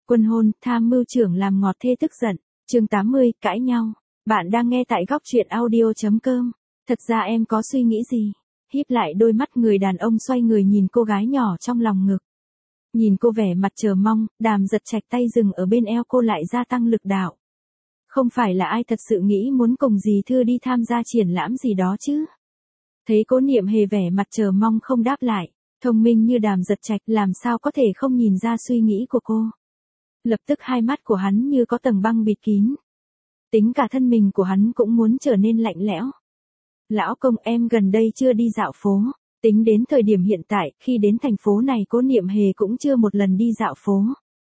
Quân hôn, tham mưu trưởng làm ngọt thê tức giận. Chương 80, cãi nhau. Bạn đang nghe tại góc truyện audio.com. Thật ra em có suy nghĩ gì? Híp lại đôi mắt, người đàn ông xoay người nhìn cô gái nhỏ trong lòng ngực. Nhìn cô vẻ mặt chờ mong, Đàm Giật Trạch tay dừng ở bên eo cô lại gia tăng lực đạo. Không phải là ai thật sự nghĩ muốn cùng dì Thư đi tham gia triển lãm gì đó chứ? Thấy Cố Niệm Hề vẻ mặt chờ mong không đáp lại, thông minh như Đàm Giật Trạch làm sao có thể không nhìn ra suy nghĩ của cô. Lập tức hai mắt của hắn như có tầng băng bịt kín. Tính cả thân mình của hắn cũng muốn trở nên lạnh lẽo. Lão công, em gần đây chưa đi dạo phố. Tính đến thời điểm hiện tại, khi đến thành phố này Cố Niệm Hề cũng chưa một lần đi dạo phố.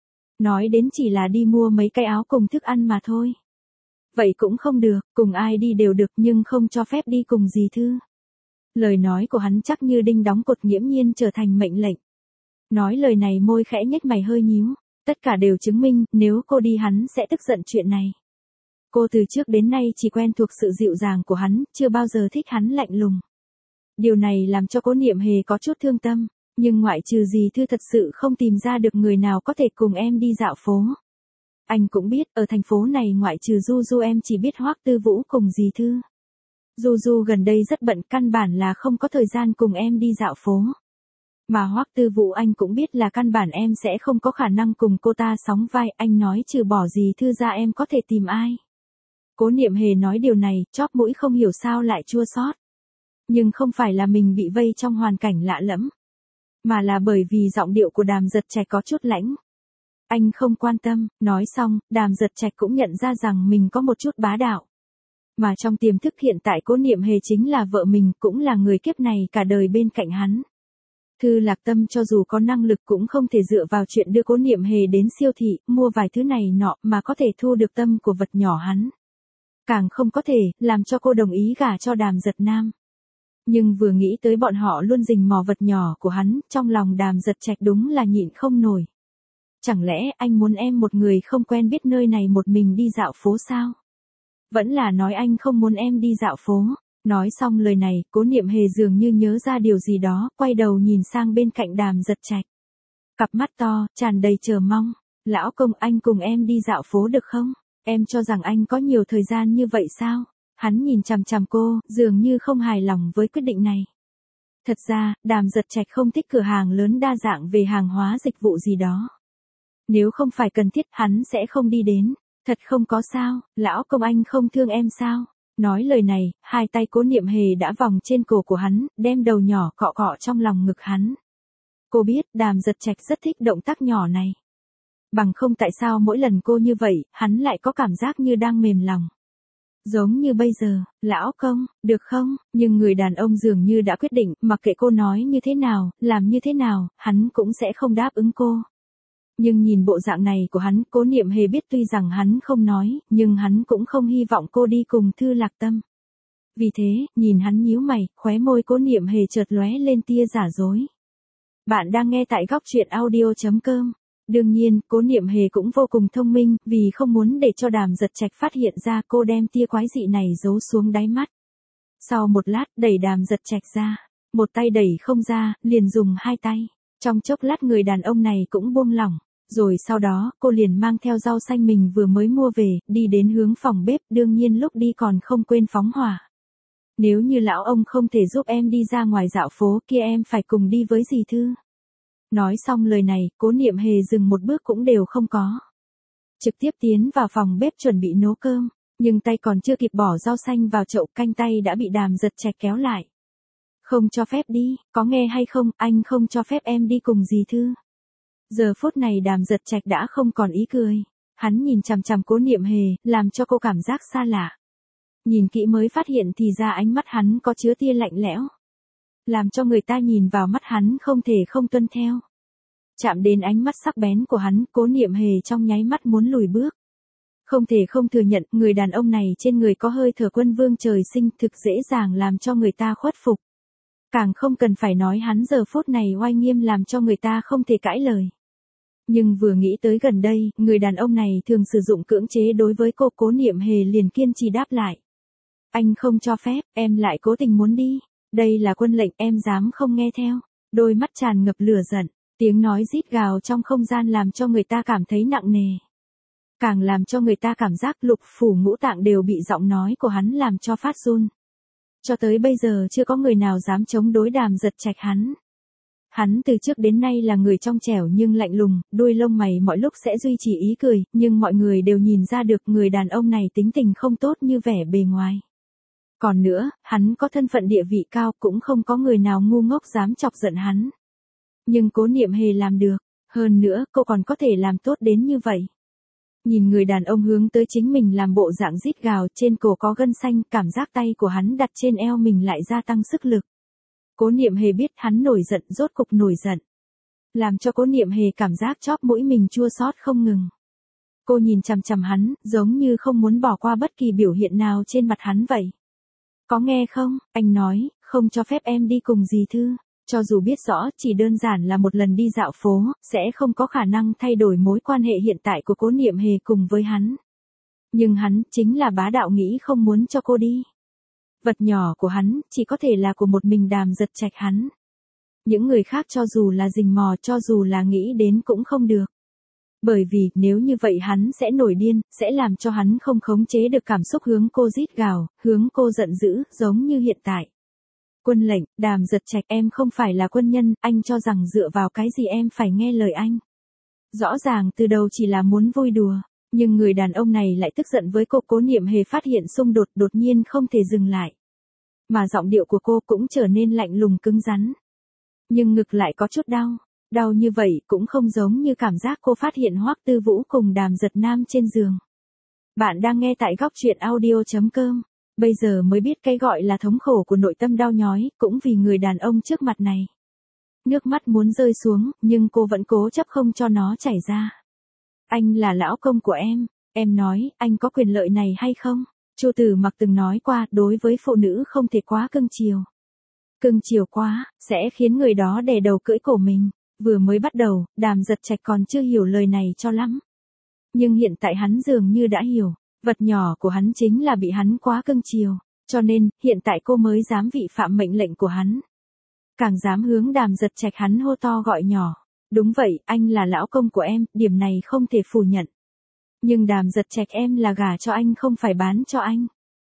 Nói đến chỉ là đi mua mấy cái áo cùng thức ăn mà thôi. Vậy cũng không được, cùng ai đi đều được nhưng không cho phép đi cùng dì Thư. Lời nói của hắn chắc như đinh đóng cột, nghiễm nhiên trở thành mệnh lệnh. Nói lời này môi khẽ nhếch mày hơi nhíu. Tất cả đều chứng minh, nếu cô đi hắn sẽ tức giận chuyện này. Cô từ trước đến nay chỉ quen thuộc sự dịu dàng của hắn, chưa bao giờ thích hắn lạnh lùng. Điều này làm cho Cố Niệm Hề có chút thương tâm, nhưng ngoại trừ dì Thư thật sự không tìm ra được người nào có thể cùng em đi dạo phố. Anh cũng biết, ở thành phố này ngoại trừ Du Du em chỉ biết Hoắc Tư Vũ cùng dì Thư. Du Du gần đây rất bận, căn bản là không có thời gian cùng em đi dạo phố. Mà Hoắc Tư Vũ anh cũng biết là căn bản em sẽ không có khả năng cùng cô ta sóng vai, anh nói trừ bỏ dì Thư ra em có thể tìm ai. Cố Niệm Hề nói điều này, chóp mũi không hiểu sao lại chua xót. Nhưng không phải là mình bị vây trong hoàn cảnh lạ lẫm, mà là bởi vì giọng điệu của Đàm Giật Trạch có chút lãnh. Anh không quan tâm. Nói xong, Đàm Giật Trạch cũng nhận ra rằng mình có một chút bá đạo. Mà trong tiềm thức hiện tại Cố Niệm Hề chính là vợ mình, cũng là người kiếp này cả đời bên cạnh hắn. Thư Lạc Tâm cho dù có năng lực cũng không thể dựa vào chuyện đưa Cố Niệm Hề đến siêu thị, mua vài thứ này nọ mà có thể thu được tâm của vật nhỏ hắn. Càng không có thể làm cho cô đồng ý gả cho Đàm Giật Nam. Nhưng vừa nghĩ tới bọn họ luôn rình mò vật nhỏ của hắn, trong lòng Đàm Giật Trạch đúng là nhịn không nổi. Chẳng lẽ anh muốn em một người không quen biết nơi này một mình đi dạo phố sao? Vẫn là nói anh không muốn em đi dạo phố. Nói xong lời này, Cố Niệm Hề dường như nhớ ra điều gì đó, quay đầu nhìn sang bên cạnh Đàm Giật Trạch. Cặp mắt to, tràn đầy chờ mong. Lão công, anh cùng em đi dạo phố được không? Em cho rằng anh có nhiều thời gian như vậy sao? Hắn nhìn chằm chằm cô, dường như không hài lòng với quyết định này. Thật ra, Đàm Giật Trạch không thích cửa hàng lớn đa dạng về hàng hóa dịch vụ gì đó. Nếu không phải cần thiết, hắn sẽ không đi đến. Thật không có sao, lão công anh không thương em sao? Nói lời này, hai tay Cố Niệm Hề đã vòng trên cổ của hắn, đem đầu nhỏ cọ cọ trong lòng ngực hắn. Cô biết Đàm Giật Trạch rất thích động tác nhỏ này. Bằng không tại sao mỗi lần cô như vậy, hắn lại có cảm giác như đang mềm lòng. Giống như bây giờ, lão công, được không? Nhưng người đàn ông dường như đã quyết định, mặc kệ cô nói như thế nào, làm như thế nào, hắn cũng sẽ không đáp ứng cô. Nhưng nhìn bộ dạng này của hắn, Cố Niệm Hề biết tuy rằng hắn không nói, nhưng hắn cũng không hy vọng cô đi cùng Thư Lạc Tâm. Vì thế, nhìn hắn nhíu mày, khóe môi Cố Niệm Hề chợt lóe lên tia giả dối. Bạn đang nghe tại góc truyện audio.com. Đương nhiên, Cố Niệm Hề cũng vô cùng thông minh, vì không muốn để cho Đàm Giật Trạch phát hiện ra, cô đem tia quái dị này giấu xuống đáy mắt. Sau một lát, đẩy Đàm Giật Trạch ra. Một tay đẩy không ra, liền dùng hai tay. Trong chốc lát người đàn ông này cũng buông lỏng. Rồi sau đó, cô liền mang theo rau xanh mình vừa mới mua về, đi đến hướng phòng bếp, đương nhiên lúc đi còn không quên phóng hỏa. Nếu như lão ông không thể giúp em đi ra ngoài dạo phố kia em phải cùng đi với dì Thư. Nói xong lời này, Cố Niệm Hề dừng một bước cũng đều không có. Trực tiếp tiến vào phòng bếp chuẩn bị nấu cơm, nhưng tay còn chưa kịp bỏ rau xanh vào chậu, canh tay đã bị Đàm Giật Trạch kéo lại. Không cho phép đi, có nghe hay không, anh không cho phép em đi cùng dì Thư. Giờ phút này Đàm Giật Trạch đã không còn ý cười. Hắn nhìn chằm chằm Cố Niệm Hề, làm cho cô cảm giác xa lạ. Nhìn kỹ mới phát hiện thì ra ánh mắt hắn có chứa tia lạnh lẽo. Làm cho người ta nhìn vào mắt hắn không thể không tuân theo. Chạm đến ánh mắt sắc bén của hắn, Cố Niệm Hề trong nháy mắt muốn lùi bước. Không thể không thừa nhận, người đàn ông này trên người có hơi thở quân vương trời sinh, thực dễ dàng làm cho người ta khuất phục. Càng không cần phải nói hắn giờ phút này oai nghiêm làm cho người ta không thể cãi lời. Nhưng vừa nghĩ tới gần đây, người đàn ông này thường sử dụng cưỡng chế đối với cô, Cố Niệm Hề liền kiên trì đáp lại. Anh không cho phép, em lại cố tình muốn đi. Đây là quân lệnh, em dám không nghe theo. Đôi mắt tràn ngập lửa giận. Tiếng nói rít gào trong không gian làm cho người ta cảm thấy nặng nề. Càng làm cho người ta cảm giác lục phủ ngũ tạng đều bị giọng nói của hắn làm cho phát run. Cho tới bây giờ chưa có người nào dám chống đối Đàm Giật Trạch hắn. Hắn từ trước đến nay là người trong trẻo nhưng lạnh lùng, đuôi lông mày mọi lúc sẽ duy trì ý cười, nhưng mọi người đều nhìn ra được người đàn ông này tính tình không tốt như vẻ bề ngoài. Còn nữa, hắn có thân phận địa vị cao, cũng không có người nào ngu ngốc dám chọc giận hắn. Nhưng Cố Niệm Hề làm được, hơn nữa cô còn có thể làm tốt đến như vậy. Nhìn người đàn ông hướng tới chính mình làm bộ dạng rít gào, trên cổ có gân xanh, cảm giác tay của hắn đặt trên eo mình lại gia tăng sức lực. Cố Niệm Hề biết hắn nổi giận, rốt cục nổi giận. Làm cho Cố Niệm Hề cảm giác chóp mũi mình chua xót không ngừng. Cô nhìn chằm chằm hắn, giống như không muốn bỏ qua bất kỳ biểu hiện nào trên mặt hắn vậy. Có nghe không, anh nói, không cho phép em đi cùng dì Thư. Cho dù biết rõ chỉ đơn giản là một lần đi dạo phố, sẽ không có khả năng thay đổi mối quan hệ hiện tại của Cố Niệm Hề cùng với hắn. Nhưng hắn chính là bá đạo nghĩ không muốn cho cô đi. Vật nhỏ của hắn chỉ có thể là của một mình Đàm Giật Trạch hắn. Những người khác cho dù là rình mò, cho dù là nghĩ đến cũng không được. Bởi vì nếu như vậy hắn sẽ nổi điên, sẽ làm cho hắn không khống chế được cảm xúc hướng cô rít gào, hướng cô giận dữ, giống như hiện tại. Quân lệnh, Đàm Giật Trạch, em không phải là quân nhân, anh cho rằng dựa vào cái gì em phải nghe lời anh. Rõ ràng từ đầu chỉ là muốn vui đùa, nhưng người đàn ông này lại tức giận với cô. Cố Niệm Hề phát hiện xung đột đột nhiên không thể dừng lại. Mà giọng điệu của cô cũng trở nên lạnh lùng cứng rắn. Nhưng ngực lại có chút đau, đau như vậy cũng không giống như cảm giác cô phát hiện Hoắc Tư Vũ cùng Đàm Giật Nam trên giường. Bạn đang nghe tại góc truyện audio.com. Bây giờ mới biết cái gọi là thống khổ của nội tâm đau nhói, cũng vì người đàn ông trước mặt này. Nước mắt muốn rơi xuống, nhưng cô vẫn cố chấp không cho nó chảy ra. Anh là lão công của em nói, anh có quyền lợi này hay không? Chu Tử Mặc từng nói qua, đối với phụ nữ không thể quá cưng chiều. Cưng chiều quá, sẽ khiến người đó đè đầu cưỡi cổ mình. Vừa mới bắt đầu, Đàm Giật Trạch còn chưa hiểu lời này cho lắm. Nhưng hiện tại hắn dường như đã hiểu. Vật nhỏ của hắn chính là bị hắn quá cưng chiều, cho nên, hiện tại cô mới dám vi phạm mệnh lệnh của hắn. Càng dám hướng Đàm Giật Trạch hắn hô to gọi nhỏ. Đúng vậy, anh là lão công của em, điểm này không thể phủ nhận. Nhưng Đàm Giật Trạch, em là gả cho anh không phải bán cho anh.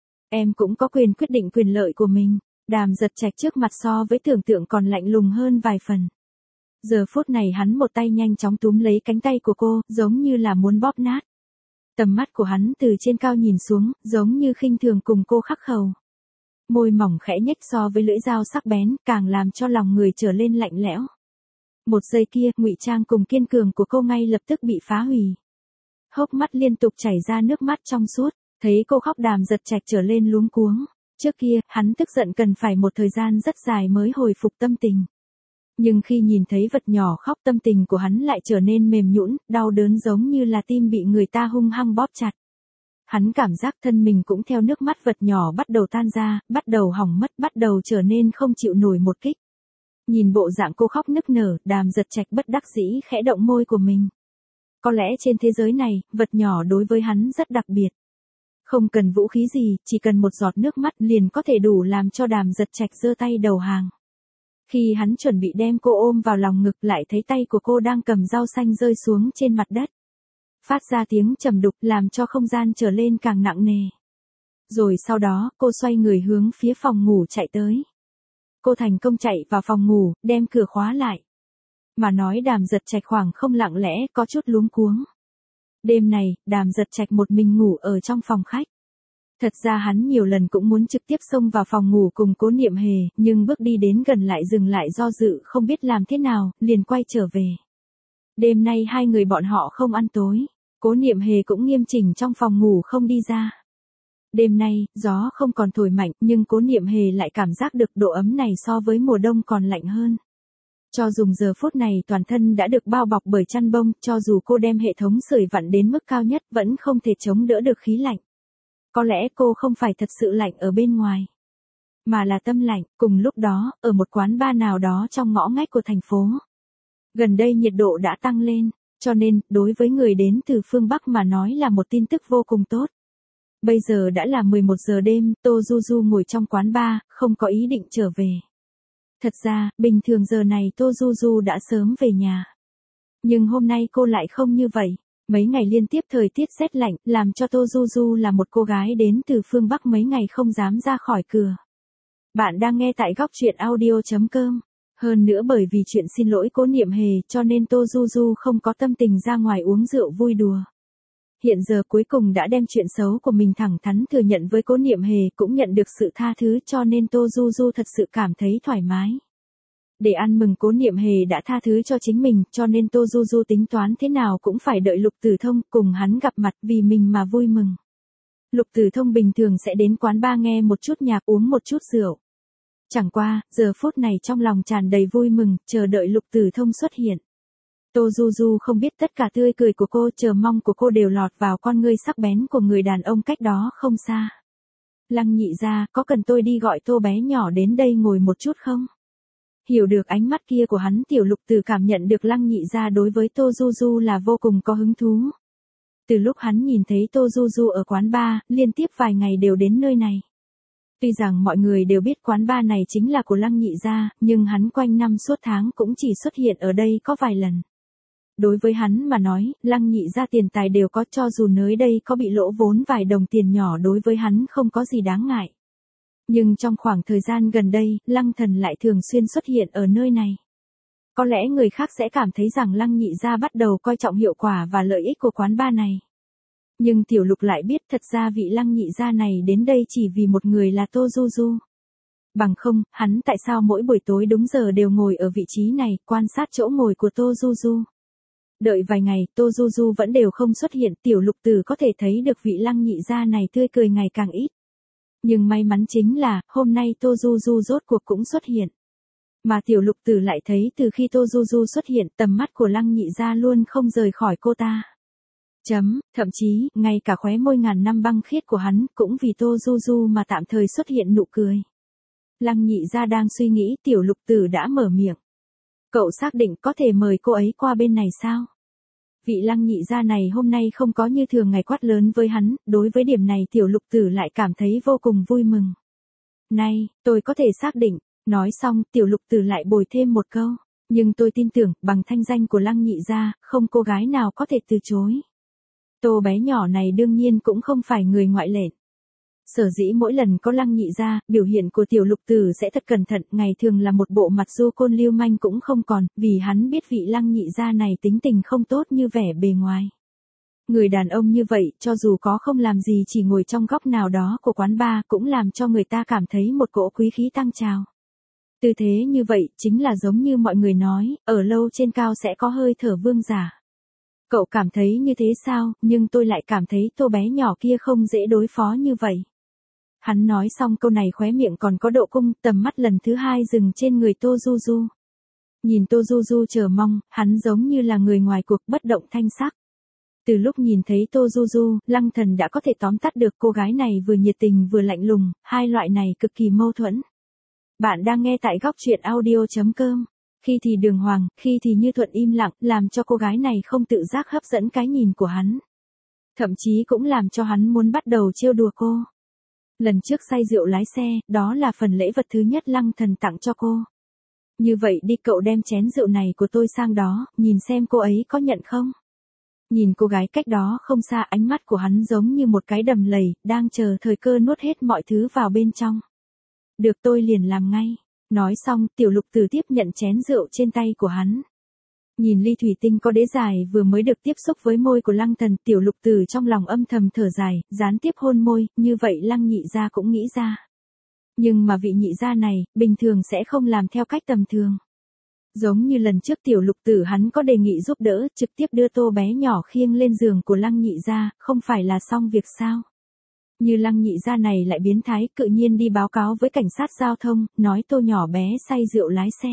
Em cũng có quyền quyết định quyền lợi của mình. Đàm Giật Trạch trước mặt so với tưởng tượng còn lạnh lùng hơn vài phần. Giờ phút này hắn một tay nhanh chóng túm lấy cánh tay của cô, giống như là muốn bóp nát. Tầm mắt của hắn từ trên cao nhìn xuống, giống như khinh thường cùng cô khắc khẩu. Môi mỏng khẽ nhếch so với lưỡi dao sắc bén, càng làm cho lòng người trở lên lạnh lẽo. Một giây kia, ngụy trang cùng kiên cường của cô ngay lập tức bị phá hủy. Hốc mắt liên tục chảy ra nước mắt trong suốt, thấy cô khóc Đàm Giật Trạch trở lên luống cuống. Trước kia, hắn tức giận cần phải một thời gian rất dài mới hồi phục tâm tình. Nhưng khi nhìn thấy vật nhỏ khóc, tâm tình của hắn lại trở nên mềm nhũn, đau đớn giống như là tim bị người ta hung hăng bóp chặt. Hắn cảm giác thân mình cũng theo nước mắt vật nhỏ bắt đầu tan ra, bắt đầu hỏng mất, bắt đầu trở nên không chịu nổi một kích. Nhìn bộ dạng cô khóc nức nở, Đàm Giật Trạch bất đắc dĩ khẽ động môi của mình. Có lẽ trên thế giới này, vật nhỏ đối với hắn rất đặc biệt. Không cần vũ khí gì, chỉ cần một giọt nước mắt liền có thể đủ làm cho Đàm Giật Trạch giơ tay đầu hàng. Khi hắn chuẩn bị đem cô ôm vào lòng ngực, lại thấy tay của cô đang cầm rau xanh rơi xuống trên mặt đất. Phát ra tiếng trầm đục làm cho không gian trở lên càng nặng nề. Rồi sau đó, cô xoay người hướng phía phòng ngủ chạy tới. Cô thành công chạy vào phòng ngủ, đem cửa khóa lại. Mà nói Đàm Giật Trạch khoảng không lặng lẽ, có chút luống cuống. Đêm này, Đàm Giật Trạch một mình ngủ ở trong phòng khách. Thật ra hắn nhiều lần cũng muốn trực tiếp xông vào phòng ngủ cùng Cố Niệm Hề, nhưng bước đi đến gần lại dừng lại do dự không biết làm thế nào, liền quay trở về. Đêm nay hai người bọn họ không ăn tối, Cố Niệm Hề cũng nghiêm chỉnh trong phòng ngủ không đi ra. Đêm nay, gió không còn thổi mạnh nhưng Cố Niệm Hề lại cảm giác được độ ấm này so với mùa đông còn lạnh hơn. Cho dù giờ phút này toàn thân đã được bao bọc bởi chăn bông, cho dù cô đem hệ thống sưởi vặn đến mức cao nhất vẫn không thể chống đỡ được khí lạnh. Có lẽ cô không phải thật sự lạnh ở bên ngoài, mà là tâm lạnh. Cùng lúc đó, ở một quán bar nào đó trong ngõ ngách của thành phố. Gần đây nhiệt độ đã tăng lên, cho nên, đối với người đến từ phương Bắc mà nói là một tin tức vô cùng tốt. Bây giờ đã là 11 giờ đêm, Tô Du Du ngồi trong quán bar, không có ý định trở về. Thật ra, bình thường giờ này Tô Du Du đã sớm về nhà. Nhưng hôm nay cô lại không như vậy. Mấy ngày liên tiếp thời tiết rét lạnh, làm cho Tô Du Du là một cô gái đến từ phương Bắc mấy ngày không dám ra khỏi cửa. Bạn đang nghe tại góc truyện audio.com. Hơn nữa bởi vì chuyện xin lỗi Cố Niệm Hề cho nên Tô Du Du không có tâm tình ra ngoài uống rượu vui đùa. Hiện giờ cuối cùng đã đem chuyện xấu của mình thẳng thắn thừa nhận với Cố Niệm Hề, cũng nhận được sự tha thứ cho nên Tô Du Du thật sự cảm thấy thoải mái. Để ăn mừng Cố Niệm Hề đã tha thứ cho chính mình, cho nên Tô Du Du tính toán thế nào cũng phải đợi Lục Tử Thông cùng hắn gặp mặt vì mình mà vui mừng. Lục Tử Thông bình thường sẽ đến quán bar nghe một chút nhạc, uống một chút rượu. Chẳng qua, giờ phút này trong lòng tràn đầy vui mừng, chờ đợi Lục Tử Thông xuất hiện. Tô Du Du không biết tất cả tươi cười của cô, chờ mong của cô đều lọt vào con ngươi sắc bén của người đàn ông cách đó không xa. Lăng Nhị gia, có cần tôi đi gọi Tô bé nhỏ đến đây ngồi một chút không? Hiểu được ánh mắt kia của hắn, Tiểu Lục Tử cảm nhận được Lăng Nhị gia đối với Tô Du Du là vô cùng có hứng thú. Từ lúc hắn nhìn thấy Tô Du Du ở quán bar, liên tiếp vài ngày đều đến nơi này. Tuy rằng mọi người đều biết quán bar này chính là của Lăng Nhị gia, nhưng hắn quanh năm suốt tháng cũng chỉ xuất hiện ở đây có vài lần. Đối với hắn mà nói, Lăng Nhị gia tiền tài đều có, cho dù nơi đây có bị lỗ vốn vài đồng tiền nhỏ đối với hắn không có gì đáng ngại. Nhưng trong khoảng thời gian gần đây, Lăng Thần lại thường xuyên xuất hiện ở nơi này. Có lẽ người khác sẽ cảm thấy rằng Lăng Nhị gia bắt đầu coi trọng hiệu quả và lợi ích của quán bar này. Nhưng Tiểu Lục lại biết thật ra vị Lăng Nhị gia này đến đây chỉ vì một người là Tô Du Du. Bằng không, hắn tại sao mỗi buổi tối đúng giờ đều ngồi ở vị trí này, quan sát chỗ ngồi của Tô Du Du. Đợi vài ngày, Tô Du Du vẫn đều không xuất hiện, Tiểu Lục Tử có thể thấy được vị Lăng Nhị gia này tươi cười ngày càng ít. Nhưng may mắn chính là, hôm nay Tô Du Du rốt cuộc cũng xuất hiện. Mà Tiểu Lục Tử lại thấy từ khi Tô Du Du xuất hiện, tầm mắt của Lăng Nhị gia luôn không rời khỏi cô ta. Thậm chí, ngay cả khóe môi ngàn năm băng khiết của hắn, cũng vì Tô Du Du mà tạm thời xuất hiện nụ cười. Lăng Nhị gia đang suy nghĩ, Tiểu Lục Tử đã mở miệng. Cậu xác định có thể mời cô ấy qua bên này sao? Vị Lăng Nhị gia này hôm nay không có như thường ngày quát lớn với hắn, đối với điểm này Tiểu Lục Tử lại cảm thấy vô cùng vui mừng. Này, tôi có thể xác định, nói xong Tiểu Lục Tử lại bồi thêm một câu, nhưng tôi tin tưởng, bằng thanh danh của Lăng Nhị gia, không cô gái nào có thể từ chối. Tô bé nhỏ này đương nhiên cũng không phải người ngoại lệ. Sở dĩ mỗi lần có Lăng Nhị gia, biểu hiện của Tiểu Lục Tử sẽ thật cẩn thận, ngày thường là một bộ mặt du côn lưu manh cũng không còn, vì hắn biết vị Lăng Nhị gia này tính tình không tốt như vẻ bề ngoài. Người đàn ông như vậy, cho dù có không làm gì chỉ ngồi trong góc nào đó của quán bar cũng làm cho người ta cảm thấy một cỗ quý khí tăng trào. Tư thế như vậy, chính là giống như mọi người nói, ở lâu trên cao sẽ có hơi thở vương giả. Cậu cảm thấy như thế sao, nhưng tôi lại cảm thấy Tô bé nhỏ kia không dễ đối phó như vậy. Hắn nói xong câu này khóe miệng còn có độ cung, tầm mắt lần thứ hai dừng trên người Tô Du Du. Nhìn Tô Du Du chờ mong, hắn giống như là người ngoài cuộc, bất động thanh sắc. Từ lúc nhìn thấy Tô Du Du, Lăng Thần đã có thể tóm tắt được cô gái này vừa nhiệt tình vừa lạnh lùng, hai loại này cực kỳ mâu thuẫn. Bạn đang nghe tại góc truyện audio.com. Khi thì đường hoàng, khi thì như thuận im lặng, làm cho cô gái này không tự giác hấp dẫn cái nhìn của hắn. Thậm chí cũng làm cho hắn muốn bắt đầu trêu đùa cô. Lần trước say rượu lái xe, đó là phần lễ vật thứ nhất Lăng Thần tặng cho cô. Như vậy đi, cậu đem chén rượu này của tôi sang đó, nhìn xem cô ấy có nhận không? Nhìn cô gái cách đó không xa, ánh mắt của hắn giống như một cái đầm lầy, đang chờ thời cơ nuốt hết mọi thứ vào bên trong. Được, tôi liền làm ngay. Nói xong, Tiểu Lục Tử tiếp nhận chén rượu trên tay của hắn. Nhìn ly thủy tinh có đế dài vừa mới được tiếp xúc với môi của Lăng Thần, Tiểu Lục Tử trong lòng âm thầm thở dài, gián tiếp hôn môi, như vậy Lăng Nhị gia cũng nghĩ ra. Nhưng mà vị nhị gia này, bình thường sẽ không làm theo cách tầm thường. Giống như lần trước Tiểu Lục Tử hắn có đề nghị giúp đỡ, trực tiếp đưa Tô bé nhỏ khiêng lên giường của Lăng Nhị gia, không phải là xong việc sao? Như Lăng Nhị gia này lại biến thái, cự nhiên đi báo cáo với cảnh sát giao thông, nói Tô nhỏ bé say rượu lái xe.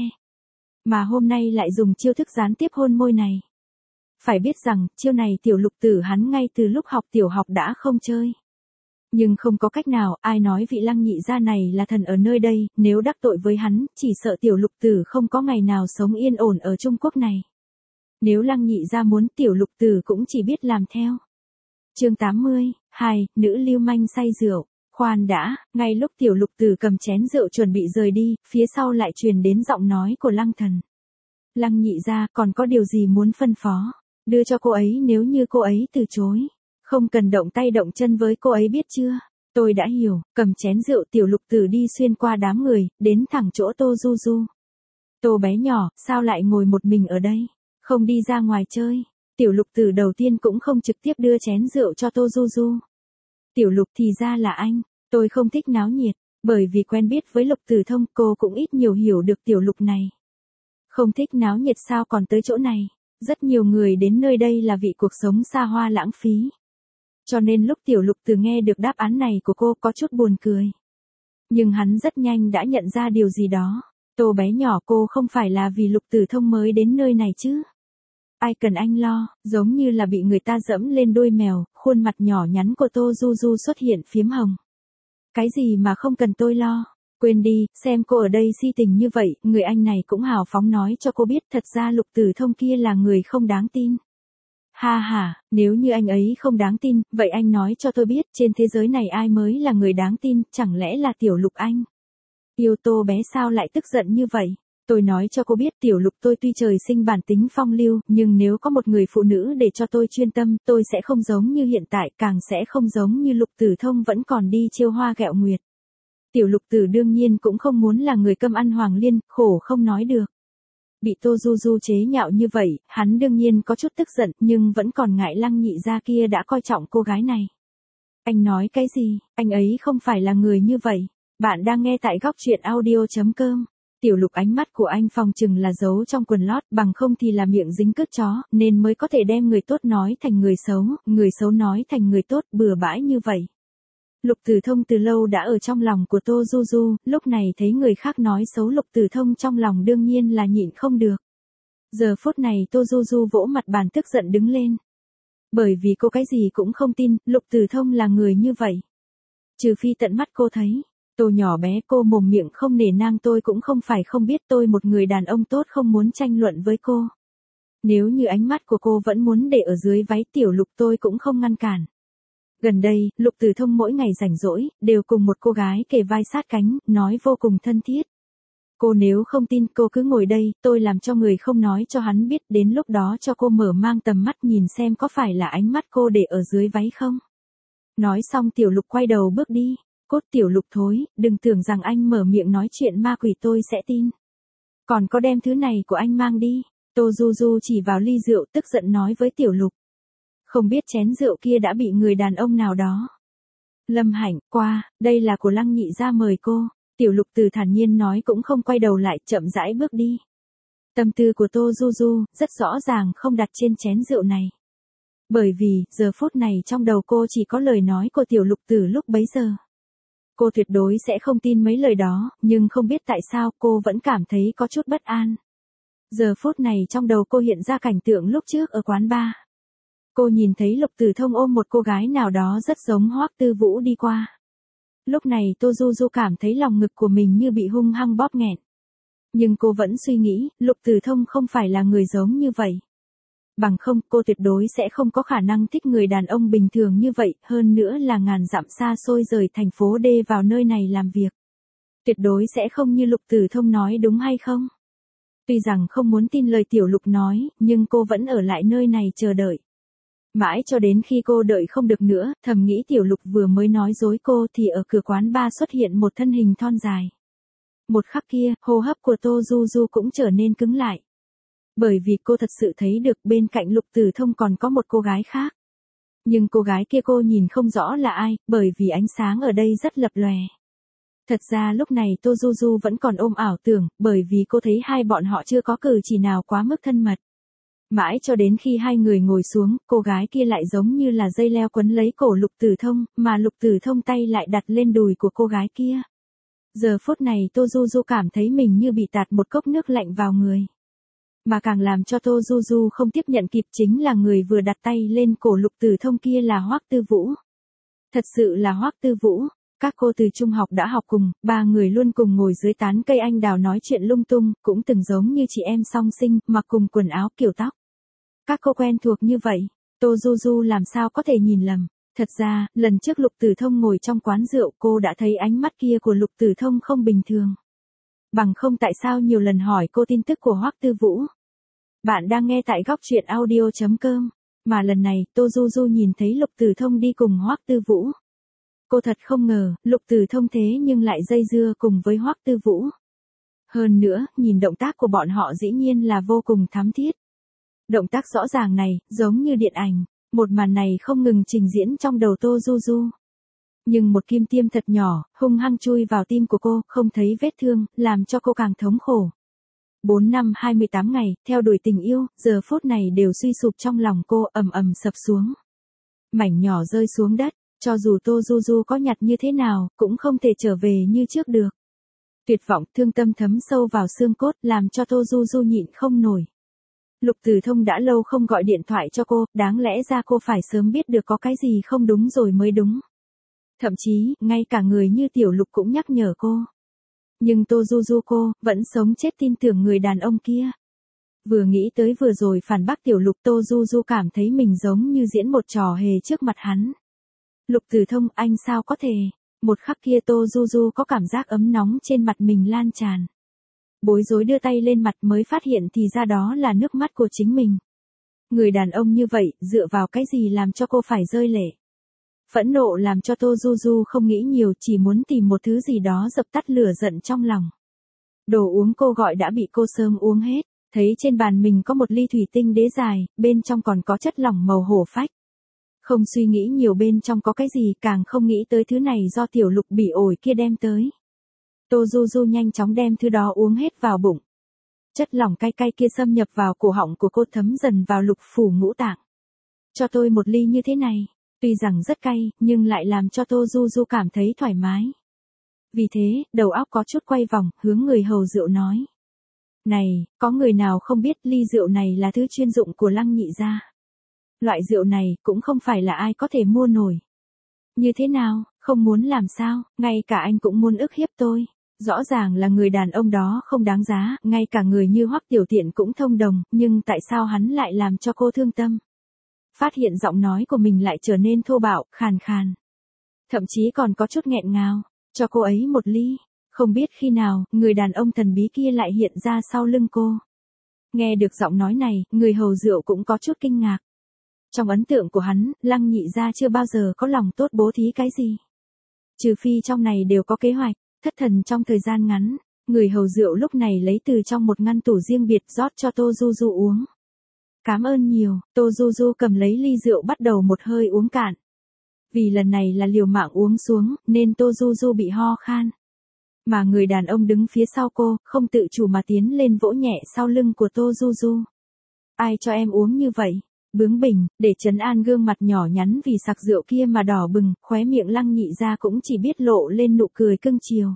Mà hôm nay lại dùng chiêu thức gián tiếp hôn môi này. Phải biết rằng, chiêu này Tiểu Lục Tử hắn ngay từ lúc học tiểu học đã không chơi. Nhưng không có cách nào, ai nói vị Lăng Nhị gia này là thần ở nơi đây, nếu đắc tội với hắn, chỉ sợ Tiểu Lục Tử không có ngày nào sống yên ổn ở Trung Quốc này. Nếu Lăng Nhị gia muốn, Tiểu Lục Tử cũng chỉ biết làm theo. Chương 80, 2, nữ lưu manh say rượu. Khoan đã, ngay lúc tiểu lục tử cầm chén rượu chuẩn bị rời đi, phía sau lại truyền đến giọng nói của Lăng Thần. Lăng nhị gia, còn có điều gì muốn phân phó? Đưa cho cô ấy nếu như cô ấy từ chối. Không cần động tay động chân với cô ấy biết chưa? Tôi đã hiểu, cầm chén rượu tiểu lục tử đi xuyên qua đám người, đến thẳng chỗ Tô Du Du. Tô bé nhỏ, sao lại ngồi một mình ở đây? Không đi ra ngoài chơi. Tiểu lục tử đầu tiên cũng không trực tiếp đưa chén rượu cho Tô Du Du. Tiểu lục thì ra là anh, tôi không thích náo nhiệt, bởi vì quen biết với Lục Tử Thông cô cũng ít nhiều hiểu được tiểu lục này. Không thích náo nhiệt sao còn tới chỗ này, rất nhiều người đến nơi đây là vì cuộc sống xa hoa lãng phí. Cho nên lúc tiểu lục tử nghe được đáp án này của cô có chút buồn cười. Nhưng hắn rất nhanh đã nhận ra điều gì đó. Tô bé nhỏ, cô không phải là vì Lục Tử Thông mới đến nơi này chứ? Ai cần anh lo, giống như là bị người ta dẫm lên đuôi mèo, khuôn mặt nhỏ nhắn của Tô Du Du xuất hiện phiếm hồng. Cái gì mà không cần tôi lo? Quên đi, xem cô ở đây si tình như vậy, người anh này cũng hào phóng nói cho cô biết thật ra Lục Tử Thông kia là người không đáng tin. Ha ha, nếu như anh ấy không đáng tin, vậy anh nói cho tôi biết trên thế giới này ai mới là người đáng tin, chẳng lẽ là tiểu lục anh? Yêu Tô bé sao lại tức giận như vậy? Tôi nói cho cô biết tiểu lục tôi tuy trời sinh bản tính phong lưu, nhưng nếu có một người phụ nữ để cho tôi chuyên tâm, tôi sẽ không giống như hiện tại, càng sẽ không giống như Lục Tử Thông vẫn còn đi trêu hoa ghẹo nguyệt. Tiểu lục tử đương nhiên cũng không muốn là người cơm ăn hoàng liên, khổ không nói được. Bị Tô Du Du chế nhạo như vậy, hắn đương nhiên có chút tức giận, nhưng vẫn còn ngại Lăng nhị gia kia đã coi trọng cô gái này. Anh nói cái gì, anh ấy không phải là người như vậy. Bạn đang nghe tại góc truyện audio.com. Tiểu lục ánh mắt của anh phòng chừng là giấu trong quần lót, bằng không thì là miệng dính cứt chó, nên mới có thể đem người tốt nói thành người xấu nói thành người tốt, bừa bãi như vậy. Lục Tử Thông từ lâu đã ở trong lòng của Tô Du Du, lúc này thấy người khác nói xấu Lục Tử Thông trong lòng đương nhiên là nhịn không được. Giờ phút này Tô Du Du vỗ mặt bàn tức giận đứng lên. Bởi vì cô cái gì cũng không tin, Lục Tử Thông là người như vậy. Trừ phi tận mắt cô thấy. Tô nhỏ bé, cô mồm miệng không nể nang, tôi cũng không phải không biết, tôi một người đàn ông tốt không muốn tranh luận với cô. Nếu như ánh mắt của cô vẫn muốn để ở dưới váy tiểu lục tôi cũng không ngăn cản. Gần đây, Lục Tử Thông mỗi ngày rảnh rỗi, đều cùng một cô gái kề vai sát cánh, nói vô cùng thân thiết. Cô nếu không tin cô cứ ngồi đây, tôi làm cho người không nói cho hắn biết, đến lúc đó cho cô mở mang tầm mắt nhìn xem có phải là ánh mắt cô để ở dưới váy không. Nói xong tiểu lục quay đầu bước đi. Cốt tiểu lục thối, đừng tưởng rằng anh mở miệng nói chuyện ma quỷ tôi sẽ tin. Còn có đem thứ này của anh mang đi. Tô Du Du chỉ vào ly rượu tức giận nói với tiểu lục. Không biết chén rượu kia đã bị người đàn ông nào đó. Lâm Hạnh, qua, đây là của Lăng nhị gia mời cô. Tiểu lục từ thản nhiên nói cũng không quay đầu lại, chậm rãi bước đi. Tâm tư của Tô Du Du, rất rõ ràng không đặt trên chén rượu này. Bởi vì, giờ phút này trong đầu cô chỉ có lời nói của tiểu lục từ lúc bấy giờ. Cô tuyệt đối sẽ không tin mấy lời đó, nhưng không biết tại sao cô vẫn cảm thấy có chút bất an. Giờ phút này trong đầu cô hiện ra cảnh tượng lúc trước ở quán bar. Cô nhìn thấy Lục Tử Thông ôm một cô gái nào đó rất giống Hoắc Tư Vũ đi qua. Lúc này Tô Du Du cảm thấy lòng ngực của mình như bị hung hăng bóp nghẹn. Nhưng cô vẫn suy nghĩ, Lục Tử Thông không phải là người giống như vậy. Bằng không, cô tuyệt đối sẽ không có khả năng thích người đàn ông bình thường như vậy, hơn nữa là ngàn dặm xa xôi rời thành phố D vào nơi này làm việc. Tuyệt đối sẽ không như Lục Tử Thông nói, đúng hay không? Tuy rằng không muốn tin lời tiểu lục nói, nhưng cô vẫn ở lại nơi này chờ đợi. Mãi cho đến khi cô đợi không được nữa, thầm nghĩ tiểu lục vừa mới nói dối cô thì ở cửa quán bar xuất hiện một thân hình thon dài. Một khắc kia, hô hấp của Tô Du Du cũng trở nên cứng lại. Bởi vì cô thật sự thấy được bên cạnh Lục Tử Thông còn có một cô gái khác. Nhưng cô gái kia cô nhìn không rõ là ai, bởi vì ánh sáng ở đây rất lập lòe. Thật ra lúc này Tô Du Du vẫn còn ôm ảo tưởng, bởi vì cô thấy hai bọn họ chưa có cử chỉ nào quá mức thân mật. Mãi cho đến khi hai người ngồi xuống, cô gái kia lại giống như là dây leo quấn lấy cổ Lục Tử Thông, mà Lục Tử Thông tay lại đặt lên đùi của cô gái kia. Giờ phút này Tô Du Du cảm thấy mình như bị tạt một cốc nước lạnh vào người. Mà càng làm cho Tô Du Du không tiếp nhận kịp chính là người vừa đặt tay lên cổ Lục Tử Thông kia là Hoắc Tư Vũ. Thật sự là Hoắc Tư Vũ. Các cô từ trung học đã học cùng, ba người luôn cùng ngồi dưới tán cây anh đào nói chuyện lung tung, cũng từng giống như chị em song sinh, mặc cùng quần áo kiểu tóc. Các cô quen thuộc như vậy, Tô Du Du làm sao có thể nhìn lầm. Thật ra, lần trước Lục Tử Thông ngồi trong quán rượu cô đã thấy ánh mắt kia của Lục Tử Thông không bình thường. Bằng không tại sao nhiều lần hỏi cô tin tức của Hoắc Tư Vũ. Bạn đang nghe tại góc truyện audio.com. Mà lần này Tô Du Du nhìn thấy Lục Tử Thông đi cùng Hoắc Tư Vũ. Cô thật không ngờ, Lục Tử Thông thế nhưng lại dây dưa cùng với Hoắc Tư Vũ. Hơn nữa, nhìn động tác của bọn họ dĩ nhiên là vô cùng thắm thiết. Động tác rõ ràng này, giống như điện ảnh, một màn này không ngừng trình diễn trong đầu Tô Du Du. Nhưng một kim tiêm thật nhỏ, hung hăng chui vào tim của cô, không thấy vết thương, làm cho cô càng thống khổ. 4 năm 28 ngày, theo đuổi tình yêu, giờ phút này đều suy sụp trong lòng cô, ầm ầm sập xuống. Mảnh nhỏ rơi xuống đất, cho dù Tô Du Du có nhặt như thế nào, cũng không thể trở về như trước được. Tuyệt vọng, thương tâm thấm sâu vào xương cốt, làm cho Tô Du Du nhịn không nổi. Lục Tử Thông đã lâu không gọi điện thoại cho cô, đáng lẽ ra cô phải sớm biết được có cái gì không đúng rồi mới đúng. Thậm chí, ngay cả người như Tiểu Lục cũng nhắc nhở cô. Nhưng Tô Du Du cô, vẫn sống chết tin tưởng người đàn ông kia. Vừa nghĩ tới vừa rồi phản bác Tiểu Lục, Tô Du Du cảm thấy mình giống như diễn một trò hề trước mặt hắn. Lục Tử Thông, anh sao có thể? Một khắc kia Tô Du Du có cảm giác ấm nóng trên mặt mình lan tràn. Bối rối đưa tay lên mặt mới phát hiện thì ra đó là nước mắt của chính mình. Người đàn ông như vậy, dựa vào cái gì làm cho cô phải rơi lệ? Phẫn nộ làm cho Tô Du Du không nghĩ nhiều, chỉ muốn tìm một thứ gì đó dập tắt lửa giận trong lòng. Đồ uống cô gọi đã bị cô sớm uống hết, thấy trên bàn mình có một ly thủy tinh đế dài, bên trong còn có chất lỏng màu hổ phách. Không suy nghĩ nhiều bên trong có cái gì, càng không nghĩ tới thứ này do Tiểu Lục bị ổi kia đem tới. Tô Du Du nhanh chóng đem thứ đó uống hết vào bụng. Chất lỏng cay cay kia xâm nhập vào cổ họng của cô, thấm dần vào lục phủ ngũ tạng. Cho tôi một ly như thế này. Tuy rằng rất cay, nhưng lại làm cho Tô Du Du cảm thấy thoải mái. Vì thế, đầu óc có chút quay vòng, hướng người hầu rượu nói. Này, có người nào không biết ly rượu này là thứ chuyên dụng của Lăng Nhị gia? Loại rượu này, cũng không phải là ai có thể mua nổi. Như thế nào, không muốn làm sao, ngay cả anh cũng muốn ức hiếp tôi. Rõ ràng là người đàn ông đó không đáng giá, ngay cả người như Hoắc Tiểu Tiện cũng thông đồng, nhưng tại sao hắn lại làm cho cô thương tâm? Phát hiện giọng nói của mình lại trở nên thô bạo, khàn khàn. Thậm chí còn có chút nghẹn ngào, cho cô ấy một ly. Không biết khi nào, người đàn ông thần bí kia lại hiện ra sau lưng cô. Nghe được giọng nói này, người hầu rượu cũng có chút kinh ngạc. Trong ấn tượng của hắn, Lăng Nhị gia chưa bao giờ có lòng tốt bố thí cái gì. Trừ phi trong này đều có kế hoạch, thất thần trong thời gian ngắn. Người hầu rượu lúc này lấy từ trong một ngăn tủ riêng biệt rót cho Tô Du Du uống. Cảm ơn nhiều, Tô Du Du cầm lấy ly rượu bắt đầu một hơi uống cạn. Vì lần này là liều mạng uống xuống, nên Tô Du Du bị ho khan. Mà người đàn ông đứng phía sau cô, không tự chủ mà tiến lên vỗ nhẹ sau lưng của Tô Du Du. Ai cho em uống như vậy? Bướng bỉnh, để trấn an gương mặt nhỏ nhắn vì sặc rượu kia mà đỏ bừng, khóe miệng Lăng Nhị gia cũng chỉ biết lộ lên nụ cười cưng chiều.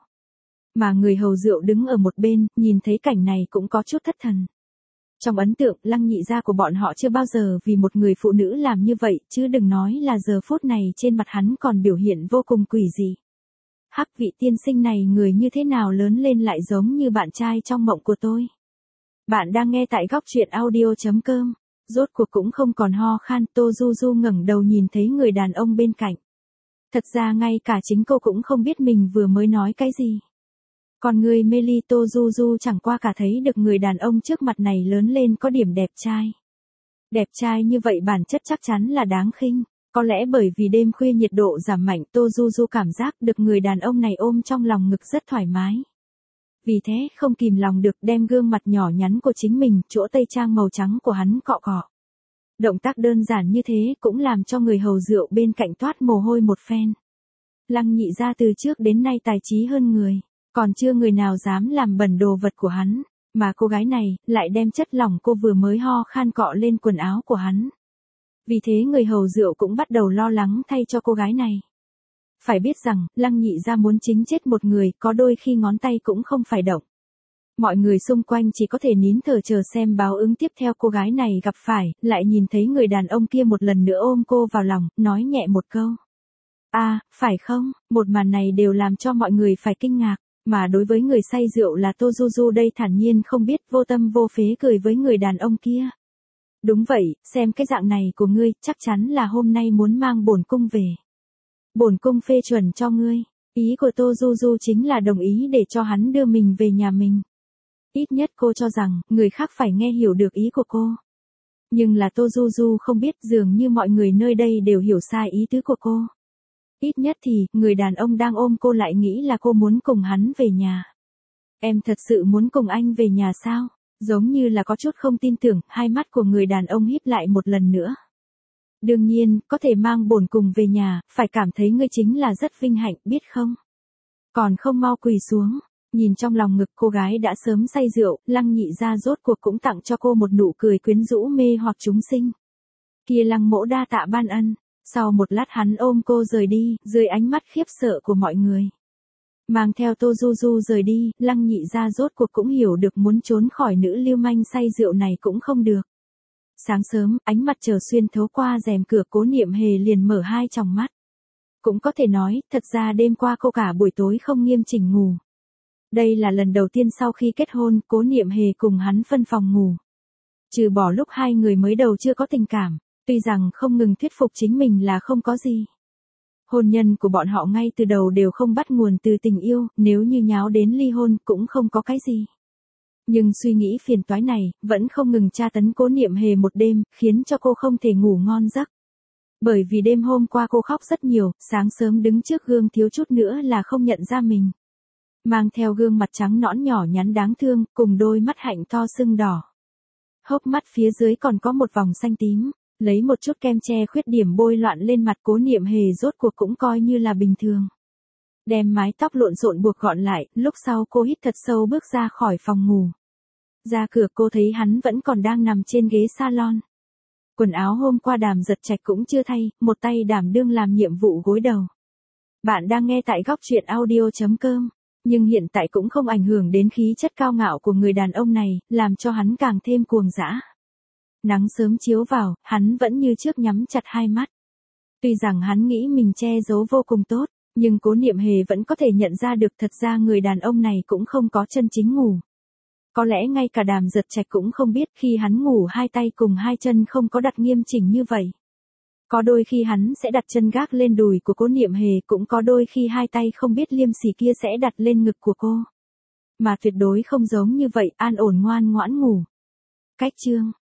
Mà người hầu rượu đứng ở một bên, nhìn thấy cảnh này cũng có chút thất thần. Trong ấn tượng, Lăng Nhị gia của bọn họ chưa bao giờ vì một người phụ nữ làm như vậy, chứ đừng nói là giờ phút này trên mặt hắn còn biểu hiện vô cùng quỷ dị. Hắc, vị tiên sinh này người như thế nào lớn lên lại giống như bạn trai trong mộng của tôi. Bạn đang nghe tại góc truyện audio.com. Rốt cuộc cũng không còn ho khan, Tô Du Du ngẩng đầu nhìn thấy người đàn ông bên cạnh. Thật ra ngay cả chính cô cũng không biết mình vừa mới nói cái gì. Còn người mê ly, Tô Du Du chẳng qua cả thấy được người đàn ông trước mặt này lớn lên có điểm đẹp trai. Đẹp trai như vậy bản chất chắc chắn là đáng khinh. Có lẽ bởi vì đêm khuya nhiệt độ giảm mạnh, Tô Du Du cảm giác được người đàn ông này ôm trong lòng ngực rất thoải mái. Vì thế, không kìm lòng được đem gương mặt nhỏ nhắn của chính mình, chỗ tây trang màu trắng của hắn cọ cọ. Động tác đơn giản như thế cũng làm cho người hầu rượu bên cạnh toát mồ hôi một phen. Lăng Nhị gia từ trước đến nay tài trí hơn người, còn chưa người nào dám làm bẩn đồ vật của hắn, mà cô gái này lại đem chất lỏng cô vừa mới ho khan cọ lên quần áo của hắn. Vì thế người hầu rượu cũng bắt đầu lo lắng thay cho cô gái này. Phải biết rằng, Lăng Nhị gia muốn chính chết một người, có đôi khi ngón tay cũng không phải động. Mọi người xung quanh chỉ có thể nín thở chờ xem báo ứng tiếp theo cô gái này gặp phải, lại nhìn thấy người đàn ông kia một lần nữa ôm cô vào lòng, nói nhẹ một câu. Phải không, một màn này đều làm cho mọi người phải kinh ngạc, mà đối với người say rượu là Tô Du Du đây thản nhiên không biết, vô tâm vô phế cười với người đàn ông kia. Đúng vậy, xem cái dạng này của ngươi, chắc chắn là hôm nay muốn mang bổn cung về. Bổn cung phê chuẩn cho ngươi. Ý của Tô Du Du chính là đồng ý để cho hắn đưa mình về nhà mình. Ít nhất cô cho rằng, người khác phải nghe hiểu được ý của cô. Nhưng là Tô Du Du không biết, dường như mọi người nơi đây đều hiểu sai ý tứ của cô. Ít nhất thì, người đàn ông đang ôm cô lại nghĩ là cô muốn cùng hắn về nhà. Em thật sự muốn cùng anh về nhà sao? Giống như là có chút không tin tưởng, hai mắt của người đàn ông híp lại một lần nữa. Đương nhiên, có thể mang bổn cùng về nhà, phải cảm thấy ngươi chính là rất vinh hạnh, biết không? Còn không mau quỳ xuống. Nhìn trong lòng ngực cô gái đã sớm say rượu, Lăng Nhị gia rốt cuộc cũng tặng cho cô một nụ cười quyến rũ mê hoặc chúng sinh. Kia Lăng mỗ đa tạ ban ân. Sau một lát hắn ôm cô rời đi, dưới ánh mắt khiếp sợ của mọi người. Mang theo Tô Du Du rời đi, Lăng Nhị gia rốt cuộc cũng hiểu được muốn trốn khỏi nữ lưu manh say rượu này cũng không được. Sáng sớm, ánh mặt trời xuyên thấu qua rèm cửa, Cố Niệm Hề liền mở hai tròng mắt. Cũng có thể nói, thật ra đêm qua cô cả buổi tối không nghiêm chỉnh ngủ. Đây là lần đầu tiên sau khi kết hôn, Cố Niệm Hề cùng hắn phân phòng ngủ. Trừ bỏ lúc hai người mới đầu chưa có tình cảm, tuy rằng không ngừng thuyết phục chính mình là không có gì. Hôn nhân của bọn họ ngay từ đầu đều không bắt nguồn từ tình yêu, nếu như nháo đến ly hôn cũng không có cái gì. Nhưng suy nghĩ phiền toái này, vẫn không ngừng tra tấn Cố Niệm Hề một đêm, khiến cho cô không thể ngủ ngon giấc. Bởi vì đêm hôm qua cô khóc rất nhiều, sáng sớm đứng trước gương thiếu chút nữa là không nhận ra mình. Mang theo gương mặt trắng nõn nhỏ nhắn đáng thương, cùng đôi mắt hạnh to sưng đỏ. Hốc mắt phía dưới còn có một vòng xanh tím, lấy một chút kem che khuyết điểm bôi loạn lên mặt, Cố Niệm Hề rốt cuộc cũng coi như là bình thường. Đem mái tóc lộn xộn buộc gọn lại, lúc sau cô hít thật sâu bước ra khỏi phòng ngủ. Ra cửa cô thấy hắn vẫn còn đang nằm trên ghế salon. Quần áo hôm qua Đàm Giật Trạch cũng chưa thay, một tay đảm đương làm nhiệm vụ gối đầu. Bạn đang nghe tại góc truyện audio.com. Nhưng hiện tại cũng không ảnh hưởng đến khí chất cao ngạo của người đàn ông này, làm cho hắn càng thêm cuồng dã. Nắng sớm chiếu vào, hắn vẫn như trước nhắm chặt hai mắt. Tuy rằng hắn nghĩ mình che giấu vô cùng tốt, nhưng Cố Niệm Hề vẫn có thể nhận ra được thật ra người đàn ông này cũng không có chân chính ngủ. Có lẽ ngay cả Đàm Giật Trạch cũng không biết khi hắn ngủ hai tay cùng hai chân không có đặt nghiêm chỉnh như vậy. Có đôi khi hắn sẽ đặt chân gác lên đùi của Cố Niệm Hề, cũng có đôi khi hai tay không biết liêm sỉ kia sẽ đặt lên ngực của cô. Mà tuyệt đối không giống như vậy, an ổn ngoan ngoãn ngủ. Cách chương